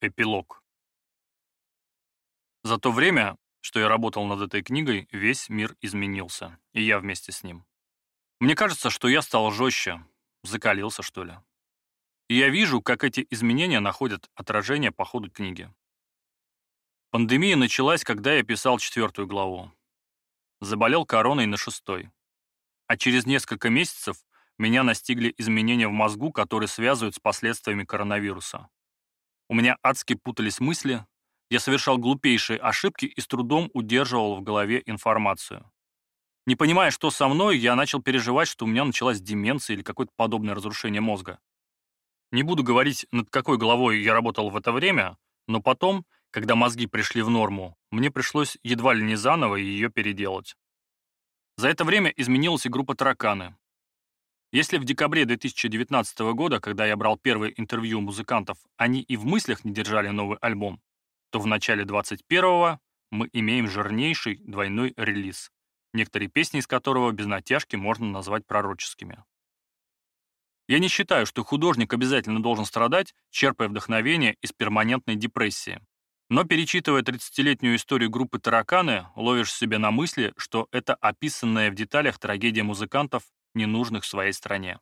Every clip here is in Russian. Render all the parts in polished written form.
Эпилог. За то время, что я работал над этой книгой, весь мир изменился, и я вместе с ним. Мне кажется, что я стал жестче, закалился, что ли. И я вижу, как эти изменения находят отражение по ходу книги. Пандемия началась, когда я писал 4 главу. Заболел короной на 6. А через несколько месяцев меня настигли изменения в мозгу, которые связывают с последствиями коронавируса. У меня адски путались мысли, я совершал глупейшие ошибки и с трудом удерживал в голове информацию. Не понимая, что со мной, я начал переживать, что у меня началась деменция или какое-то подобное разрушение мозга. Не буду говорить, над какой головой я работал в это время, но потом, когда мозги пришли в норму, мне пришлось едва ли не заново ее переделать. За это время изменилась и группа «Тараканы». Если в декабре 2019 года, когда я брал первые интервью у музыкантов, они и в мыслях не держали новый альбом, то в начале 21-го мы имеем жирнейший двойной релиз, некоторые песни из которого без натяжки можно назвать пророческими. Я не считаю, что художник обязательно должен страдать, черпая вдохновение из перманентной депрессии. Но перечитывая 30-летнюю историю группы «Тараканы», ловишь себя на мысли, что это описанная в деталях трагедия музыкантов, ненужных своей стране.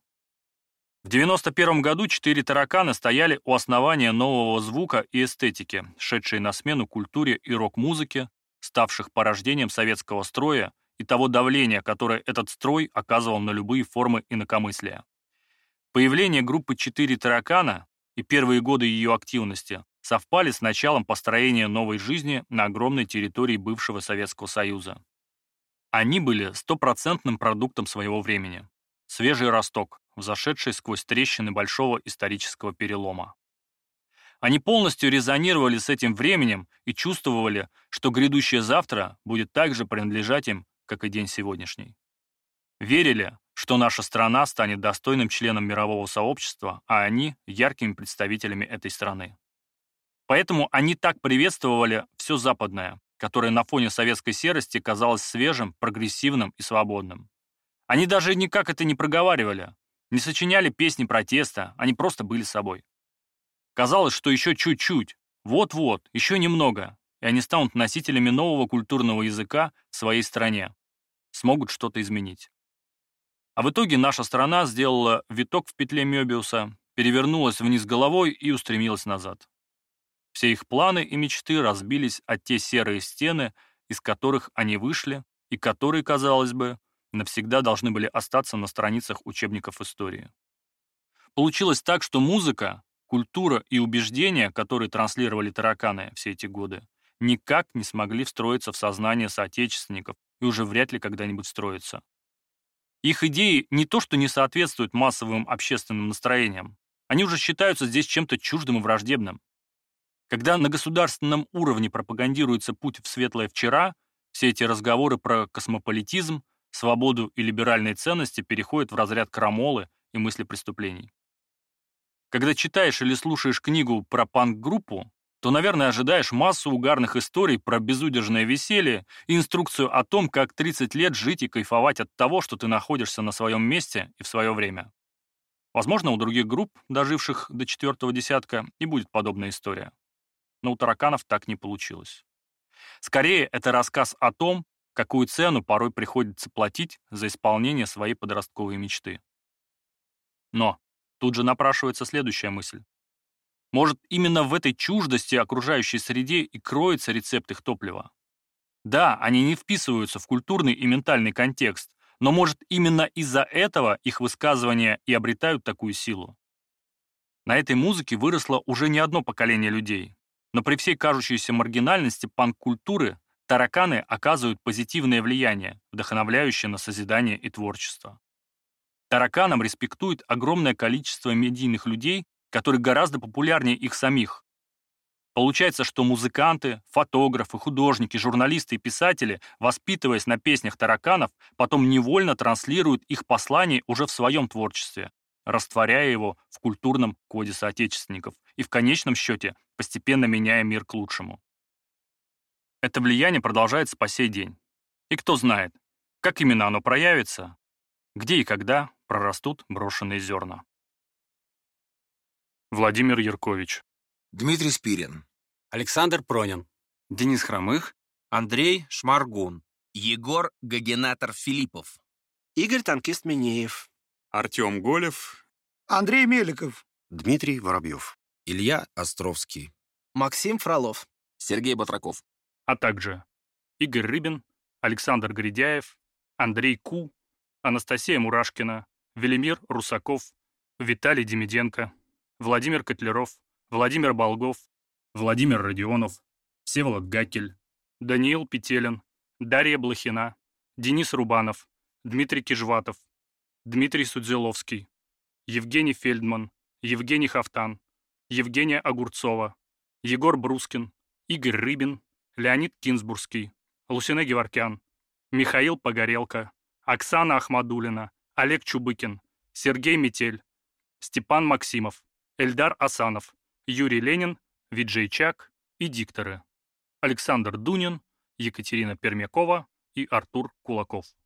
В 91 году 4 таракана стояли у основания нового звука и эстетики, шедшей на смену культуре и рок-музыке, ставших порождением советского строя и того давления, которое этот строй оказывал на любые формы инакомыслия. Появление группы 4 таракана и первые годы ее активности совпали с началом построения новой жизни на огромной территории бывшего Советского Союза. Они были стопроцентным продуктом своего времени. Свежий росток, взошедший сквозь трещины большого исторического перелома. Они полностью резонировали с этим временем и чувствовали, что грядущее завтра будет также принадлежать им, как и день сегодняшний. Верили, что наша страна станет достойным членом мирового сообщества, а они – яркими представителями этой страны. Поэтому они так приветствовали все западное, которое на фоне советской серости казалось свежим, прогрессивным и свободным. Они даже никак это не проговаривали, не сочиняли песни протеста, они просто были собой. Казалось, что еще чуть-чуть, вот-вот, еще немного, и они станут носителями нового культурного языка в своей стране, смогут что-то изменить. А в итоге наша страна сделала виток в петле Мёбиуса, перевернулась вниз головой и устремилась назад. Все их планы и мечты разбились о те серые стены, из которых они вышли, и которые, казалось бы, навсегда должны были остаться на страницах учебников истории. Получилось так, что музыка, культура и убеждения, которые транслировали тараканы все эти годы, никак не смогли встроиться в сознание соотечественников и уже вряд ли когда-нибудь встроятся. Их идеи не то что не соответствуют массовым общественным настроениям, они уже считаются здесь чем-то чуждым и враждебным. Когда на государственном уровне пропагандируется путь в светлое вчера, все эти разговоры про космополитизм, свободу и либеральные ценности переходят в разряд крамолы и мысли преступлений. Когда читаешь или слушаешь книгу про панк-группу, то, наверное, ожидаешь массу угарных историй про безудержное веселье и инструкцию о том, как 30 лет жить и кайфовать от того, что ты находишься на своем месте и в свое время. Возможно, у других групп, доживших до 4-го десятка, и будет подобная история. Но у тараканов так не получилось. Скорее, это рассказ о том, какую цену порой приходится платить за исполнение своей подростковой мечты. Но тут же напрашивается следующая мысль. Может, именно в этой чуждости окружающей среде и кроется рецепт их топлива? Да, они не вписываются в культурный и ментальный контекст, но, может, именно из-за этого их высказывания и обретают такую силу. На этой музыке выросло уже не одно поколение людей, но при всей кажущейся маргинальности панк-культуры тараканы оказывают позитивное влияние, вдохновляющее на созидание и творчество. Тараканам респектует огромное количество медийных людей, которые гораздо популярнее их самих. Получается, что музыканты, фотографы, художники, журналисты и писатели, воспитываясь на песнях тараканов, потом невольно транслируют их послание уже в своем творчестве, растворяя его в культурном коде соотечественников и в конечном счете постепенно меняя мир к лучшему. Это влияние продолжается по сей день. И кто знает, как именно оно проявится, где и когда прорастут брошенные зерна. Владимир Яркович. Дмитрий Спирин. Александр Пронин. Денис Хромых. Андрей Шмаргун. Егор Гагенатор-Филиппов. Игорь Танкист Минеев. Артем Голев. Андрей Меликов. Дмитрий Воробьев. Илья Островский. Максим Фролов. Сергей Батраков. А также Игорь Рыбин, Александр Гридяев, Андрей Ку, Анастасия Мурашкина, Велимир Русаков, Виталий Демиденко, Владимир Котляров, Владимир Болгов, Владимир Родионов, Всеволод Гакель, Даниил Петелин, Дарья Блохина, Денис Рубанов, Дмитрий Кижватов, Дмитрий Судзиловский, Евгений Фельдман, Евгений Хафтан, Евгения Огурцова, Егор Брускин, Игорь Рыбин, Леонид Кинзбургский, Лусине Геворкян, Михаил Погорелко, Оксана Ахмадулина, Олег Чубыкин, Сергей Метель, Степан Максимов, Эльдар Асанов, Юрий Ленин, Виджей Чак и дикторы Александр Дунин, Екатерина Пермякова и Артур Кулаков.